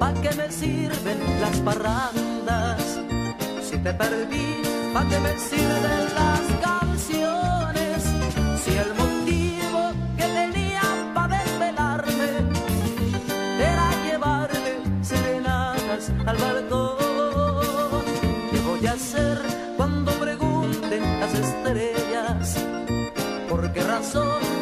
¿pa' qué me sirven las parrandas? Si te perdí, ¿pa' qué me sirven las canciones? Si el motivo que tenía pa' desvelarme era llevarme serenatas al balcón. ¿Qué voy a hacer cuando pregunten las estrellas? ¿Por qué razón